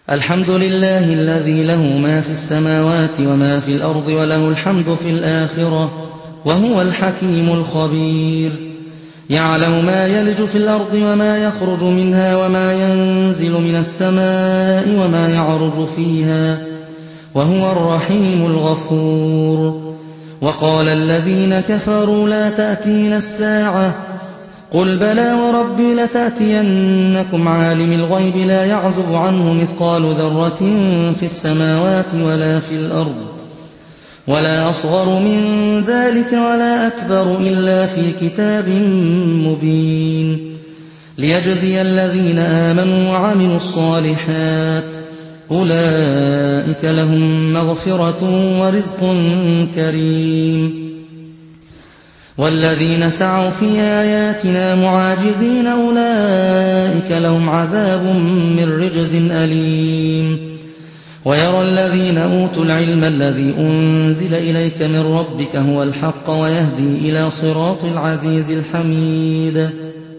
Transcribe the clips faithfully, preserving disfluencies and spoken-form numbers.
الحمد لله الذي له ما في السماوات وما في الأرض وله الحمد في الآخرة وهو الحكيم الخبير. يعلم ما يلج في الأرض وما يخرج منها وما ينزل من السماء وما يعرج فيها وهو الرحيم الغفور. وقال الذين كفروا لا تأتينا الساعة قل بلى وربي لتأتينكم عالم الغيب لا يعزب عنه مثقال ذرة في السماوات ولا في الأرض ولا أصغر من ذلك ولا أكبر إلا في كتاب مبين ليجزي الذين آمنوا وعملوا الصالحات أولئك لهم مغفرة ورزق كريم. والذين سعوا في آياتنا معاجزين أولئك لهم عذاب من رجز أليم. ويرى الذين أوتوا العلم الذي أنزل إليك من ربك هو الحق ويهدي إلى صراط العزيز الحميد.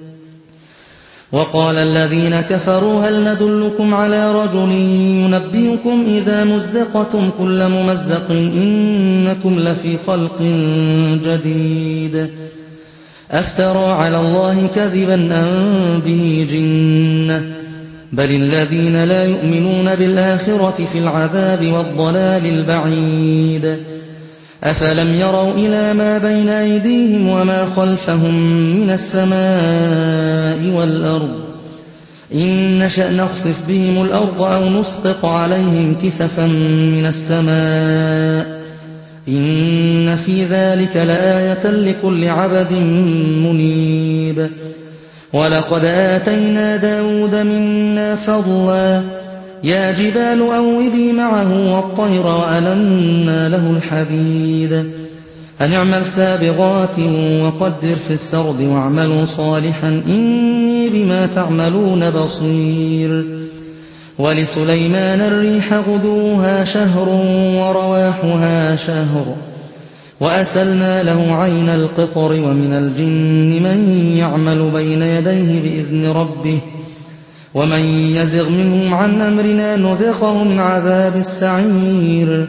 وقال الذين كفروا هل ندلكم على رجل ينبئكم إذا مزقتم كل ممزق إنكم لفي خلق جديد أفترى على الله كذبا أم به جنة بل الذين لا يؤمنون بالآخرة في العذاب والضلال البعيد. أفلم يروا إلى ما بين أيديهم وما خلفهم من السماء والأرض إن نشأ نخسف بهم الأرض أو نسقط عليهم كسفا من السماء إن في ذلك لآية لكل عبد منيب. ولقد آتينا داود منا فضلا يا جبال أوبي معه والطير وألنا له الحديد أن اعمل سابغات وقدر في السرد واعملوا صالحا إني بما تعملون بصير. ولسليمان الريح غدوها شهر ورواحها شهر وأسلنا له عين القطر ومن الجن من يعمل بين يديه بإذن ربه ومن يزغ منهم عن أمرنا نذقه من عذاب السعير.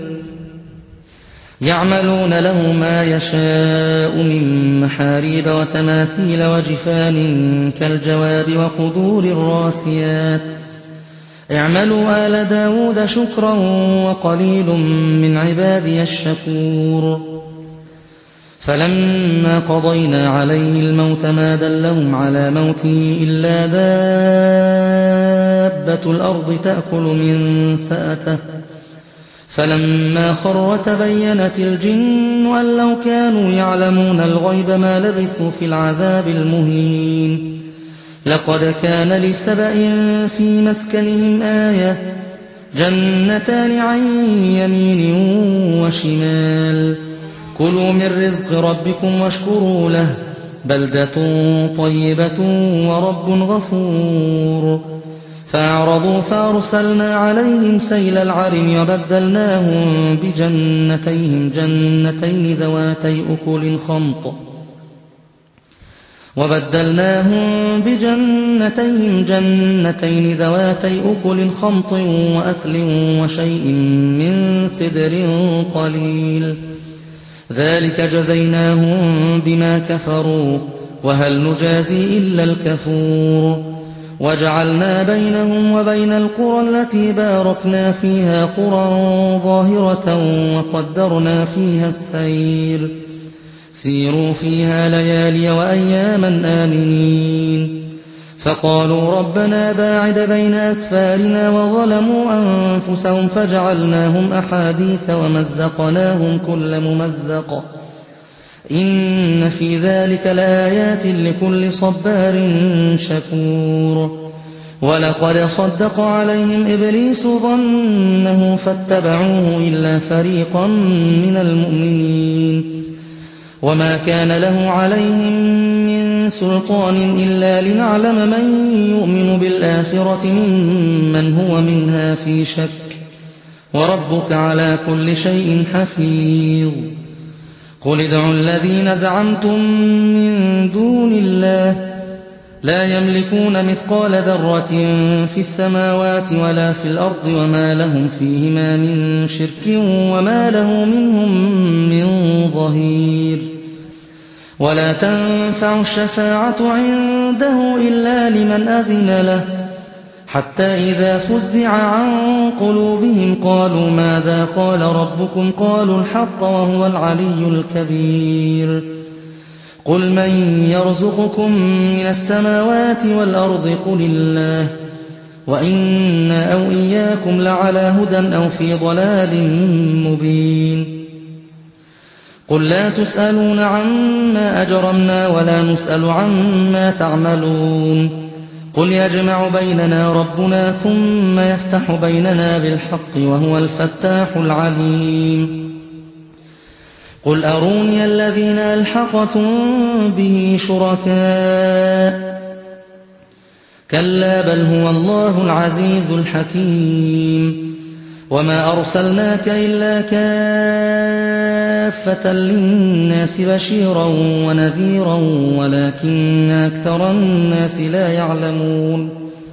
يعملون له ما يشاء من محاريب وتماثيل وجفان كالجواب وقدور الراسيات اعملوا آل داود شكرا وقليل من عبادي الشكور. فلما قضينا عليه الموت ما دلهم على موته إلا دابة الأرض تأكل من سأته فلما خر تبينت الجن أن لو كانوا يعلمون الغيب ما لبثوا في العذاب المهين. لقد كان لسبأ في مسكنهم آية جنتان عن يمين وشمال كلوا من رزق ربكم واشكروا له بلدة طيبة ورب غفور. فأعرضوا فأرسلنا عليهم سيل العرم وبدلناهم بجنتيهم جنتين ذواتي أكل خمط وبدلناهم بجنتيهم جنتين ذواتي أكل خمط وأثل وشيء من سدر قليل ذلك جزيناهم بما كفروا وهل نجازي إلا الكفور. وجعلنا بينهم وبين القرى التي باركنا فيها قرى ظاهرة وقدرنا فيها السير سيروا فيها ليالي وأياما آمنين. فقالوا ربنا باعد بين أسفارنا وظلموا أنفسهم فجعلناهم أحاديث ومزقناهم كل ممزق إن في ذلك لآيات لكل صبار شكور. ولقد صدق عليهم إبليس ظنه فاتبعوه إلا فريقا من المؤمنين وما كان له عليهم من سلطان إلا لنعلم من يؤمن بالآخرة ممن هو منها في شك وربك على كل شيء حفيظ. قل ادعوا الذين زعمتم من دون الله لا يملكون مثقال ذرة في السماوات ولا في الأرض وما لهم فيهما من شرك وما له منهم من ظهير. ولا تنفع الشفاعة عنده إلا لمن أذن له حتى إذا فزع عن قلوبهم قالوا ماذا قال ربكم قالوا الحق وهو العلي الكبير. قل من يرزقكم من السماوات والأرض قل الله وإنا أو إياكم لعلى هدى أو في ضلال مبين. قل لا تسألون عما أجرمنا ولا نسأل عما تعملون. قل يجمع بيننا ربنا ثم يفتح بيننا بالحق وهو الفتاح العليم. قل أروني الذين ألحقتم به شركاء كلا بل هو الله العزيز الحكيم. وما أرسلناك إلا كافة للناس بشيرا ونذيرا ولكن أكثر الناس لا يعلمون.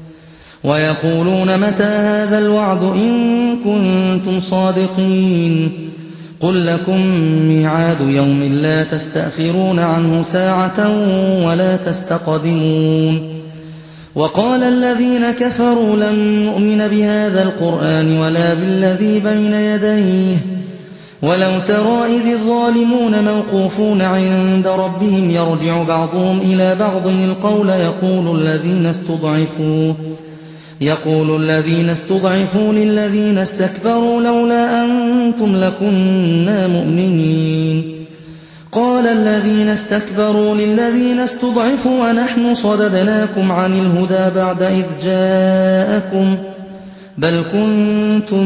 ويقولون متى هذا الوعد إن كنتم صادقين. قل لكم ميعاد يوم لا تستأخرون عنه ساعة ولا تستقدمون. وقال الذين كفروا لن نؤمن بهذا القرآن ولا بالذي بين يديه ولو ترى إذ الظالمون موقوفون عند ربهم يرجع بعضهم إلى بعض القول يقول الذين استضعفوا يقول الذين استضعفوا للذين استكبروا لولا أنتم لكنا مؤمنين. قال الذين استكبروا للذين استضعفوا ونحن صددناكم عن الهدى بعد إذ جاءكم بل كنتم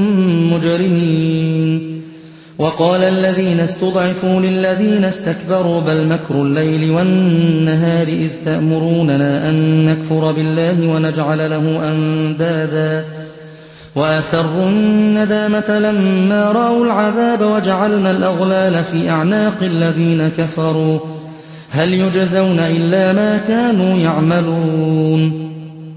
مجرمين. وقال الذين استضعفوا للذين استكبروا بل مكر الليل والنهار إذ تأمروننا أن نكفر بالله ونجعل له أندادا وأسروا الندامة لما رأوا العذاب وجعلنا الأغلال في أعناق الذين كفروا هل يجزون إلا ما كانوا يعملون.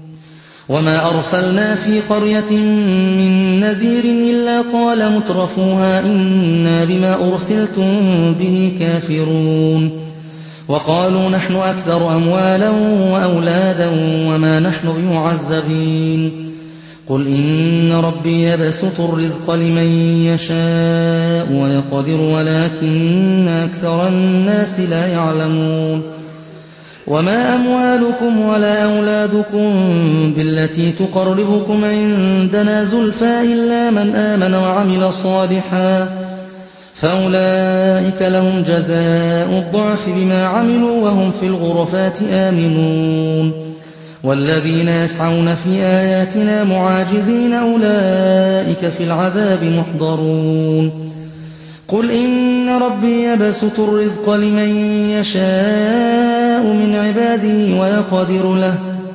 وما أرسلنا في قرية من نذير إلا قال مترفوها إنا بما أرسلتم به كافرون. وقالوا نحن أكثر أموالا وأولادا وما نحن بمعذبين. قل إن ربي يبسط الرزق لمن يشاء ويقدر ولكن أكثر الناس لا يعلمون. وما أموالكم ولا أولادكم بالتي تقربكم عندنا زلفى إلا من آمن وعمل صالحا فأولئك لهم جزاء الضعف بما عملوا وهم في الغرفات آمنون. والذين يسعون في آياتنا معاجزين أولئك في العذاب محضرون. قل إن ربي يبسط الرزق لمن يشاء من عباده ويقدر له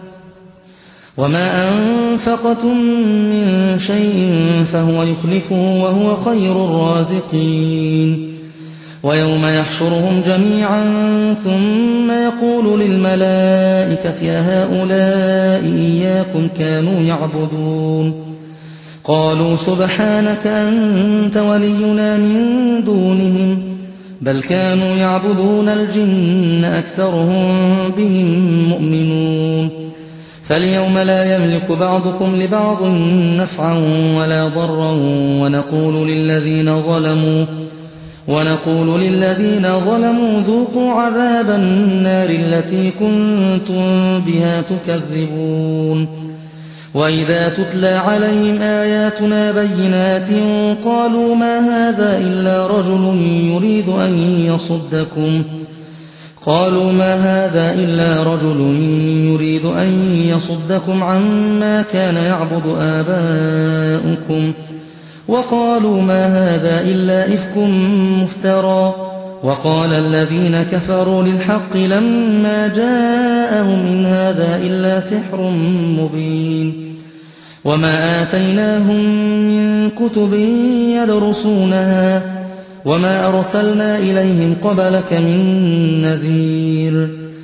وما أنفقتم من شيء فهو يخلفه وهو خير الرازقين. ويوم يحشرهم جميعا ثم يقول للملائكة أهؤلاء إياكم كانوا يعبدون قالوا سبحانك أنت ولينا من دونهم بل كانوا يعبدون الجن أكثرهم بهم مؤمنون. فاليوم لا يملك بعضكم لبعض نفعا ولا ضرا ونقول للذين ظلموا ونقول للذين ظلموا ذوقوا عذاب النار التي كنتم بها تكذبون. وإذا تتلى عليهم آياتنا بينات قالوا ما هذا إلا رجل يريد أن يصدكم قالوا ما هذا إلا رجل يريد أن يصدكم عما كان يعبد آباؤكم وقالوا ما هذا إلا إفك مفترى. وقال الذين كفروا للحق لما جاءهم إن هذا إلا سحر مبين. وما آتيناهم من كتب يدرسونها وما أرسلنا إليهم قبلك من نذير.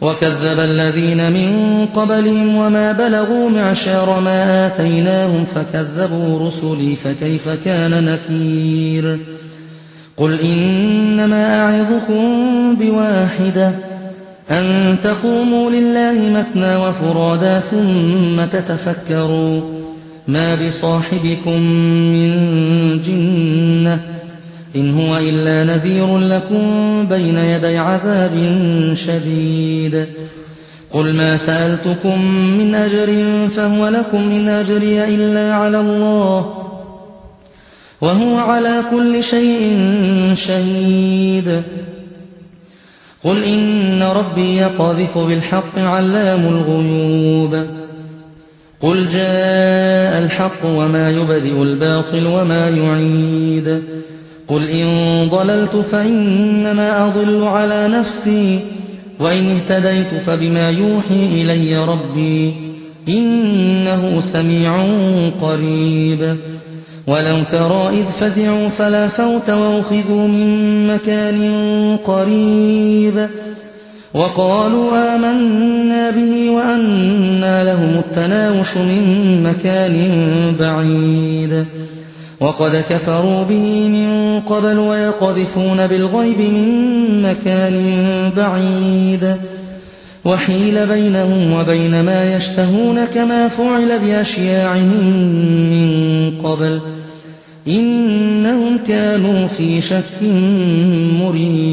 وكذب الذين من قبلهم وما بلغوا معشار ما آتيناهم فكذبوا رسلي فكيف كان نكير قل إنما أعظكم بواحدة أن تقوموا لله مثنى وفرادا ثم تتفكروا ما بصاحبكم من جنة إن هو إلا نذير لكم بين يدي عذاب شديد قل ما سألتكم من أجر فهو لكم إن أجري إلا على الله وهو على كل شيء شهيد قل إن ربي يقذف بالحق علام الغيوب قل جاء الحق وما يبدئ الباطل وما يعيد قل إن ضللت فإنما أضل على نفسي وإن اهتديت فبما يوحي إلي ربي إنه سميع قريب ولو ترى إذ فزعوا فلا فوت وأخذوا من مكان قريب وقالوا آمنا به وأنى لهم التناوش من مكان بعيد وقد كفروا به من قبل ويقذفون بالغيب من مكان بعيد وحيل بينهم وبين ما يشتهون كما فعل بأشياعهم من قبل إنهم كانوا في شك مريب